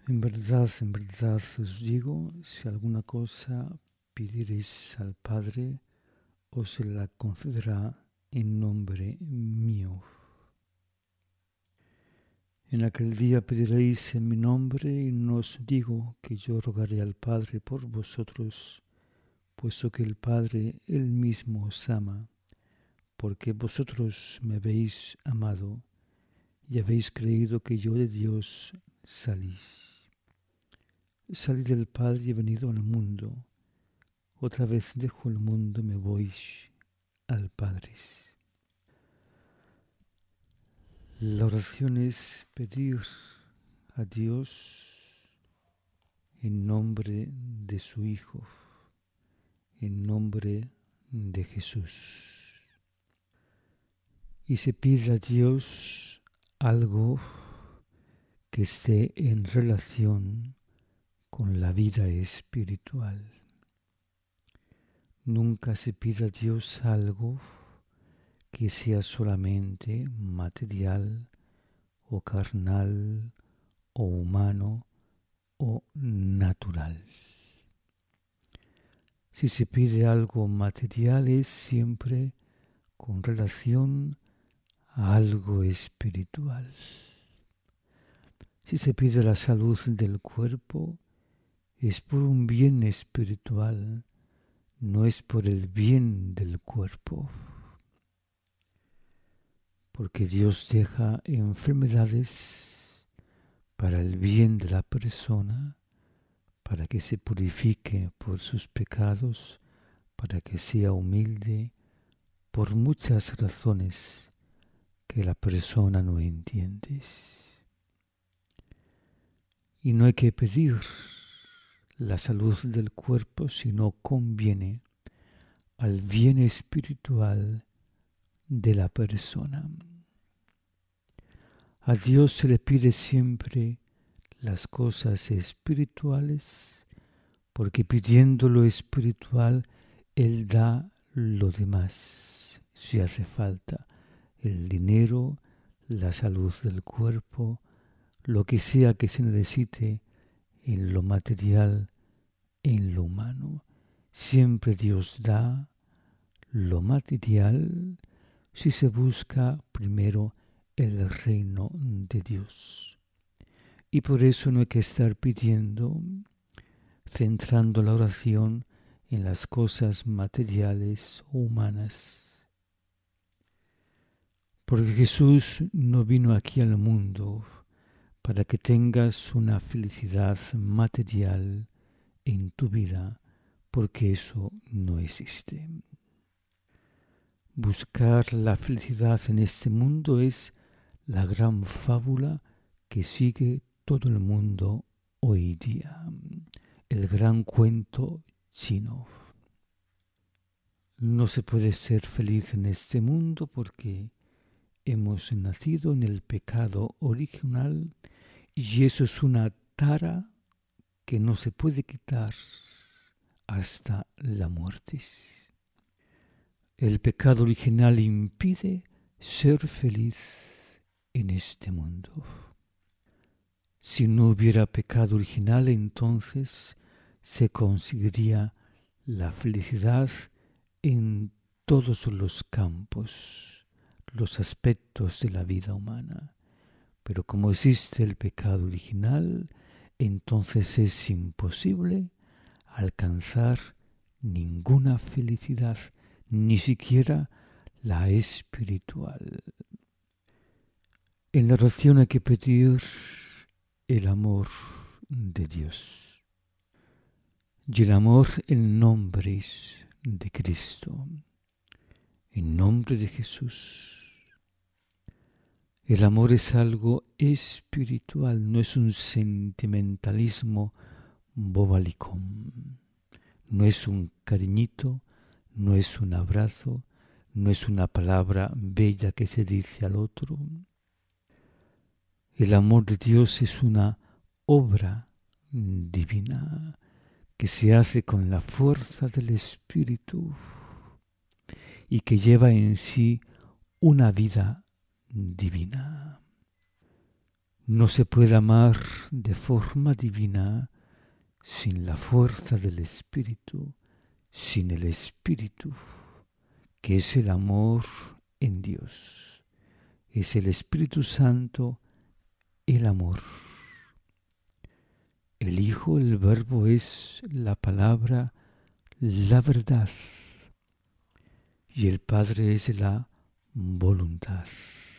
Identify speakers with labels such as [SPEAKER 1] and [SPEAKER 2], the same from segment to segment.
[SPEAKER 1] en verdad os digo, si alguna cosa pidiereis al Padre, os se la concederá en nombre mío. En aquel día pediréis en mi nombre, y no os digo que yo rogaré al Padre por vosotros, puesto que el Padre él mismo os ama, porque vosotros me habéis amado y habéis creído que yo de Dios salí. Salí del Padre y he venido al mundo. Otra vez dejo el mundo y me voy al Padre. La oración es pedir a Dios en nombre de su Hijo, en nombre de Jesús. Y se pide a Dios algo que esté en relación con la vida espiritual. Nunca se pide a Dios algo que sea solamente material o carnal o humano o natural. Si se pide algo material es siempre con relación a algo espiritual. Si se pide la salud del cuerpo es por un bien espiritual, no es por el bien del cuerpo. Porque Dios deja enfermedades para el bien de la persona, para que se purifique por sus pecados, para que sea humilde, por muchas razones que la persona no entiende. Y no hay que pedir la salud del cuerpo si no conviene al bien espiritual de la persona. A Dios se le pide siempre las cosas espirituales, porque pidiendo lo espiritual, Él da lo demás. Si hace falta el dinero, la salud del cuerpo, lo que sea que se necesite en lo material, en lo humano. Siempre Dios da lo material si se busca primero el reino de Dios. Y por eso no hay que estar pidiendo, centrando la oración en las cosas materiales o humanas. Porque Jesús no vino aquí al mundo para que tengas una felicidad material en tu vida, porque eso no existe. Buscar la felicidad en este mundo es la gran fábula que sigue todo el mundo hoy día, el gran cuento chino. No se puede ser feliz en este mundo porque hemos nacido en el pecado original y eso es una tara que no se puede quitar hasta la muerte. El pecado original impide ser feliz en este mundo. Si no hubiera pecado original, entonces se conseguiría la felicidad en todos los campos, los aspectos de la vida humana. Pero como existe el pecado original, entonces es imposible alcanzar ninguna felicidad, ni siquiera la espiritual. En la oración hay que pedir el amor de Dios. Y el amor en nombre de Cristo, en nombre de Jesús. El amor es algo espiritual, no es un sentimentalismo bobalicón. No es un cariñito, no es un abrazo, no es una palabra bella que se dice al otro. El amor de Dios es una obra divina que se hace con la fuerza del Espíritu y que lleva en sí una vida divina. No se puede amar de forma divina sin la fuerza del Espíritu, sin el Espíritu, que es el amor en Dios. Es el Espíritu Santo el amor. El Hijo, el Verbo, es la palabra, la verdad. Y el Padre es la voluntad.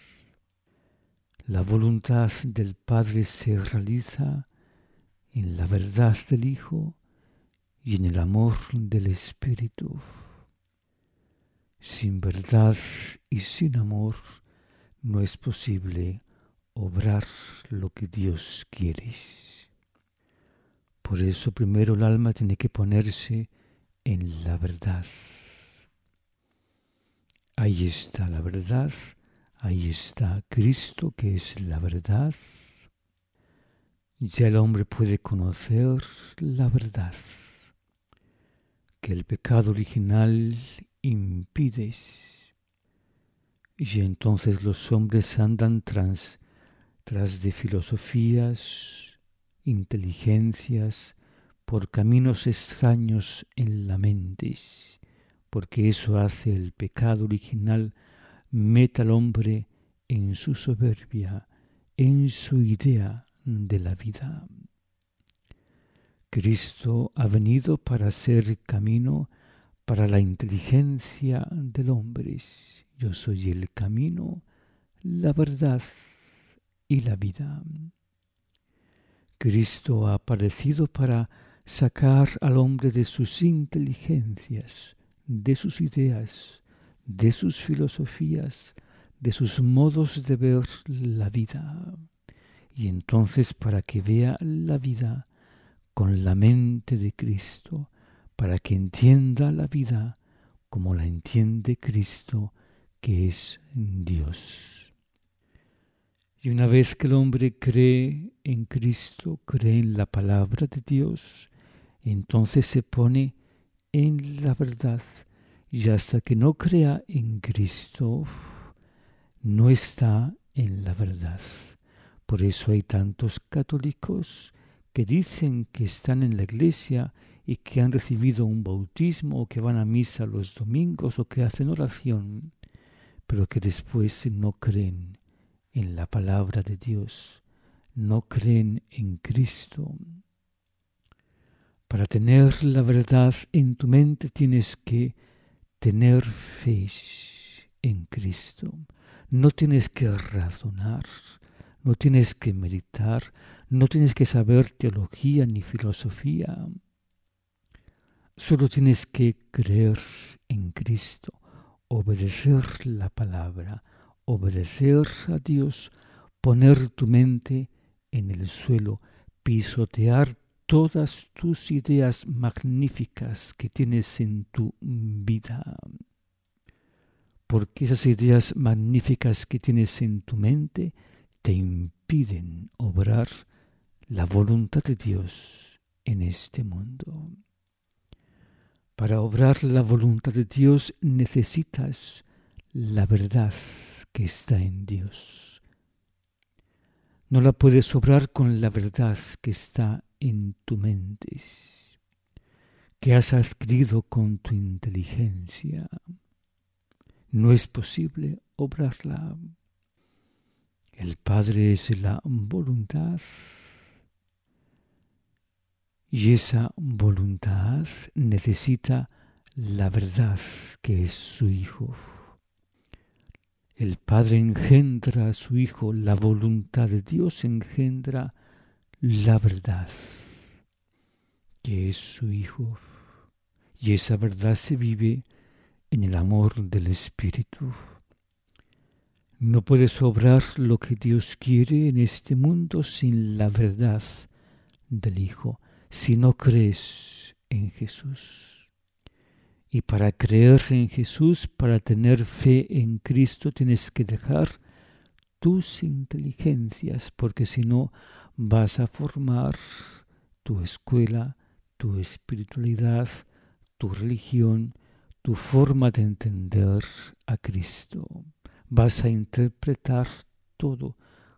[SPEAKER 1] La voluntad del Padre se realiza en la verdad del Hijo y en el amor del Espíritu. Sin verdad y sin amor no es posible obrar lo que Dios quiere. Por eso primero el alma tiene que ponerse en la verdad. Ahí está la verdad, ahí está Cristo, que es la verdad. Ya el hombre puede conocer la verdad, que el pecado original impide. Y entonces los hombres andan tras de filosofías, inteligencias, por caminos extraños en la mente, porque eso hace el pecado original, mete al hombre en su soberbia, en su idea de la vida. Cristo ha venido para ser camino para la inteligencia del hombre. Yo soy el camino, la verdad y la vida. Cristo ha aparecido para sacar al hombre de sus inteligencias, de sus ideas, de sus filosofías, de sus modos de ver la vida. Y entonces para que vea la vida con la mente de Cristo, para que entienda la vida como la entiende Cristo, que es Dios. Y una vez que el hombre cree en Cristo, cree en la palabra de Dios, entonces se pone en la verdad. Y hasta que no crea en Cristo, no está en la verdad. Por eso hay tantos católicos que dicen que están en la iglesia y que han recibido un bautismo o que van a misa los domingos o que hacen oración, pero que después no creen en la palabra de Dios, no creen en Cristo. Para tener la verdad en tu mente tienes que tener fe en Cristo. No tienes que razonar, no tienes que meditar, no tienes que saber teología ni filosofía. Solo tienes que creer en Cristo, obedecer la palabra, obedecer a Dios, poner tu mente en el suelo, pisotear todas tus ideas magníficas que tienes en tu vida. Porque esas ideas magníficas que tienes en tu mente te impiden obrar la voluntad de Dios en este mundo. Para obrar la voluntad de Dios necesitas la verdad que está en Dios. No la puedes obrar con la verdad que está en tu mente, que has adquirido con tu inteligencia. No es posible obrarla. El Padre es la voluntad. Y esa voluntad necesita la verdad que es su Hijo. El Padre engendra a su Hijo, la voluntad de Dios engendra la verdad que es su Hijo. Y esa verdad se vive en el amor del Espíritu. No puedes obrar lo que Dios quiere en este mundo sin la verdad del Hijo. Si no crees en Jesús. Y para creer en Jesús, para tener fe en Cristo, tienes que dejar tus inteligencias, porque si no vas a formar tu escuela, tu espiritualidad, tu religión, tu forma de entender a Cristo. Vas a interpretar todo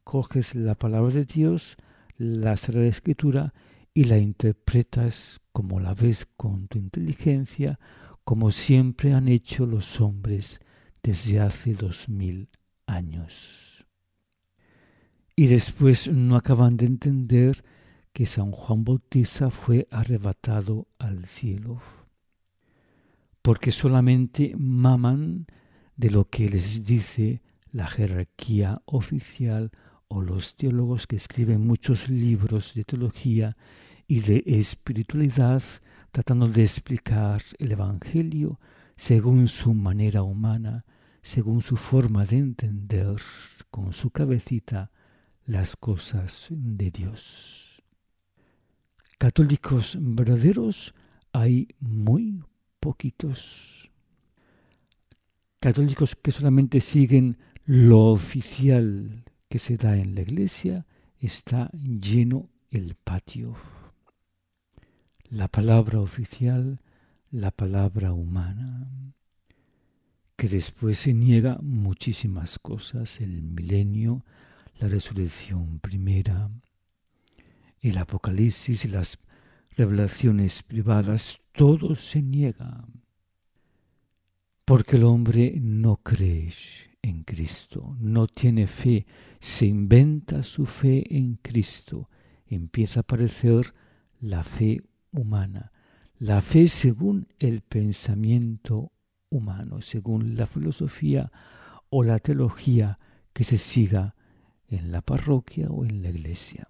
[SPEAKER 1] coges la palabra de Dios, la Sagrada Escritura, y la interpretas como la ves con tu inteligencia, como siempre han hecho los hombres desde hace 2000 años. Y después no acaban de entender que San Juan Bautista fue arrebatado al cielo, porque solamente maman de lo que les dice la jerarquía oficial o los teólogos que escriben muchos libros de teología y de espiritualidad, tratando de explicar el Evangelio según su manera humana, según su forma de entender con su cabecita las cosas de Dios. Católicos verdaderos hay muy poquitos. Católicos que solamente siguen lo oficial que se da en la iglesia, está lleno el patio. La palabra oficial, la palabra humana, que después se niega muchísimas cosas, el milenio, la resurrección primera, el Apocalipsis y las revelaciones privadas, todo se niega, porque el hombre no cree en Cristo, no tiene fe, se inventa su fe en Cristo, empieza a aparecer la fe humana, la fe según el pensamiento humano, según la filosofía o la teología que se siga en la parroquia o en la iglesia.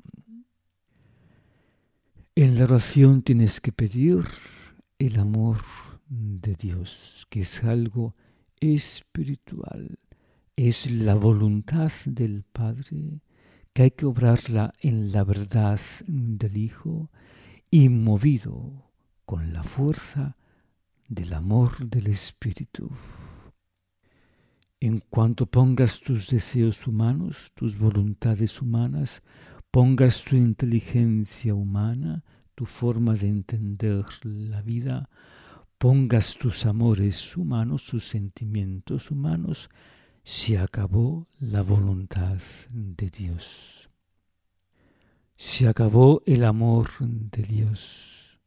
[SPEAKER 1] En la oración tienes que pedir el amor de Dios, que es algo espiritual, es la voluntad del Padre, que hay que obrarla en la verdad del Hijo y movido con la fuerza del amor del Espíritu. En cuanto pongas tus deseos humanos, tus voluntades humanas, pongas tu inteligencia humana, tu forma de entender la vida, pongas tus amores humanos, tus sentimientos humanos, se acabó la voluntad de Dios. Se acabó el amor de Dios.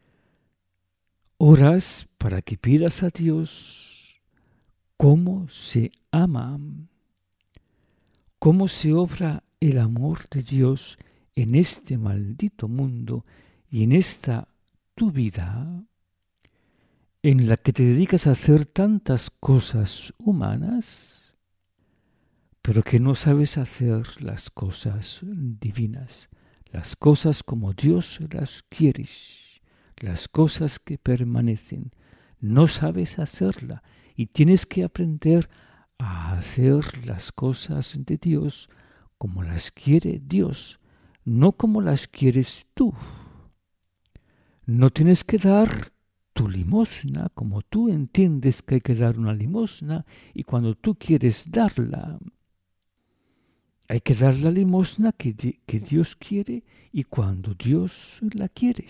[SPEAKER 1] Oras para que pidas a Dios cómo se ama, cómo se obra el amor de Dios en este maldito mundo y en esta tu vida, en la que te dedicas a hacer tantas cosas humanas, pero que no sabes hacer las cosas divinas, las cosas como Dios las quiere, las cosas que permanecen. No sabes hacerla y tienes que aprender a hacer las cosas de Dios como las quiere Dios, no como las quieres tú. No tienes que dar tu limosna como tú entiendes que hay que dar una limosna y cuando tú quieres darla. Hay que dar la limosna que Dios quiere y cuando Dios la quiere.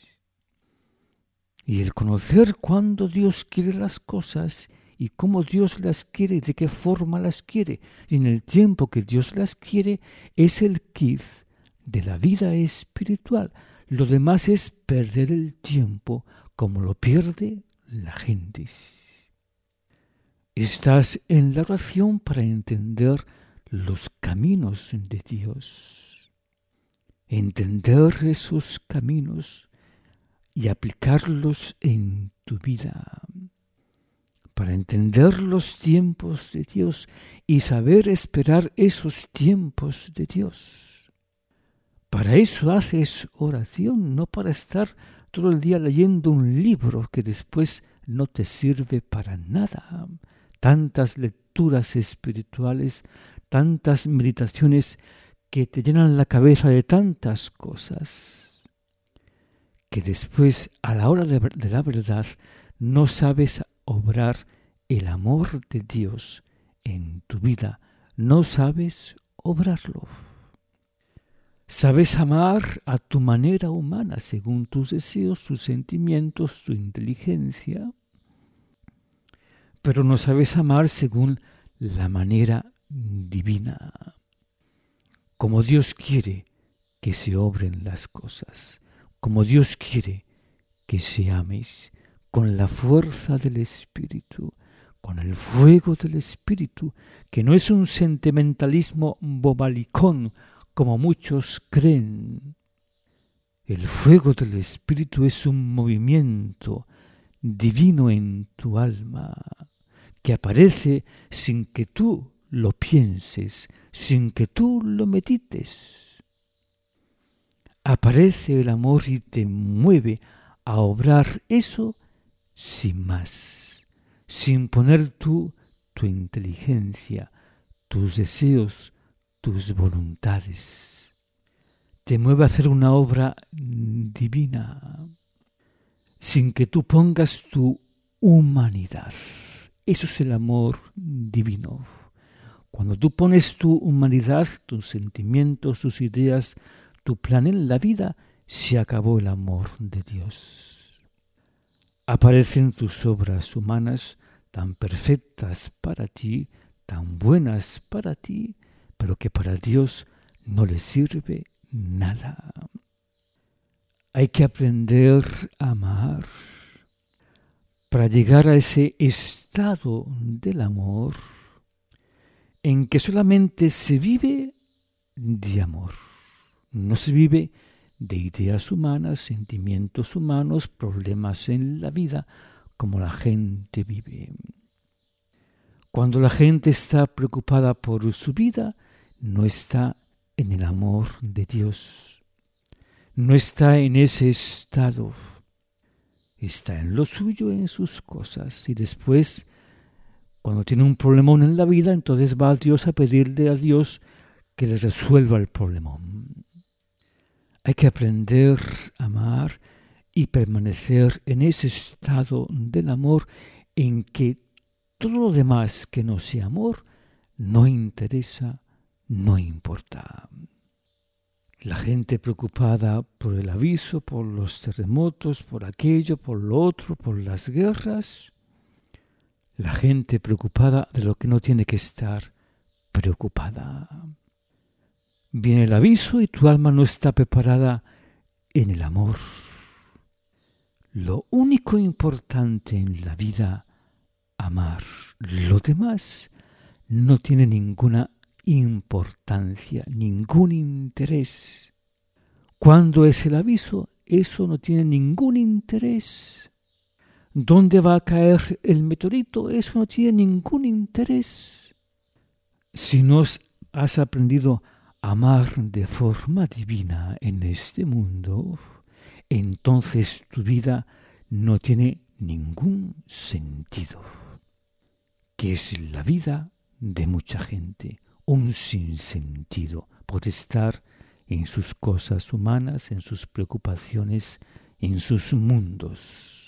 [SPEAKER 1] Y el conocer cuándo Dios quiere las cosas y cómo Dios las quiere y de qué forma las quiere y en el tiempo que Dios las quiere es el kit de la vida espiritual. Lo demás es perder el tiempo como lo pierde la gente. Estás en la oración para entender los caminos de Dios, entender esos caminos y aplicarlos en tu vida, para entender los tiempos de Dios y saber esperar esos tiempos de Dios. Para eso haces oración, no para estar todo el día leyendo un libro que después no te sirve para nada. Tantas lecturas espirituales, tantas meditaciones que te llenan la cabeza de tantas cosas, que después, a la hora de la verdad, no sabes obrar el amor de Dios en tu vida, no sabes obrarlo. Sabes amar a tu manera humana, según tus deseos, tus sentimientos, tu inteligencia, pero no sabes amar según la manera divina. como Dios quiere que se obren las cosas, como Dios quiere que se ames, con la fuerza del Espíritu, con el fuego del Espíritu, que no es un sentimentalismo bobalicón, como muchos creen. El fuego del Espíritu es un movimiento divino en tu alma, que aparece sin que tú lo pienses, sin que tú lo medites. Aparece el amor y te mueve a obrar eso sin más, sin poner tú tu inteligencia, tus deseos, tus voluntades. Te mueve a hacer una obra divina, sin que tú pongas tu humanidad. Eso es el amor divino. Cuando tú pones tu humanidad, tus sentimientos, tus ideas, tu plan en la vida, se acabó el amor de Dios. Aparecen tus obras humanas tan perfectas para ti, tan buenas para ti, pero que para Dios no le sirve nada. Hay que aprender a amar para llegar a ese estado del amor en que solamente se vive de amor. No se vive de ideas humanas, sentimientos humanos, problemas en la vida, como la gente vive. Cuando la gente está preocupada por su vida, no está en el amor de Dios. No está en ese estado. Está en lo suyo, en sus cosas. Y después, cuando tiene un problemón en la vida, entonces va a Dios a pedirle a Dios que le resuelva el problemón. Hay que aprender a amar y permanecer en ese estado del amor en que todo lo demás que no sea amor no interesa, no importa. La gente preocupada por el aviso, por los terremotos, por aquello, por lo otro, por las guerras. La gente preocupada de lo que no tiene que estar preocupada. Viene el aviso y tu alma no está preparada en el amor. Lo único importante en la vida, amar. Lo demás no tiene ninguna importancia, ningún interés. ¿Cuándo es el aviso? Eso no tiene ningún interés. ¿Dónde va a caer el meteorito? Eso no tiene ningún interés. Si no has aprendido a amar de forma divina en este mundo, entonces tu vida no tiene ningún sentido, que es la vida de mucha gente, un sinsentido por estar en sus cosas humanas, en sus preocupaciones, en sus mundos.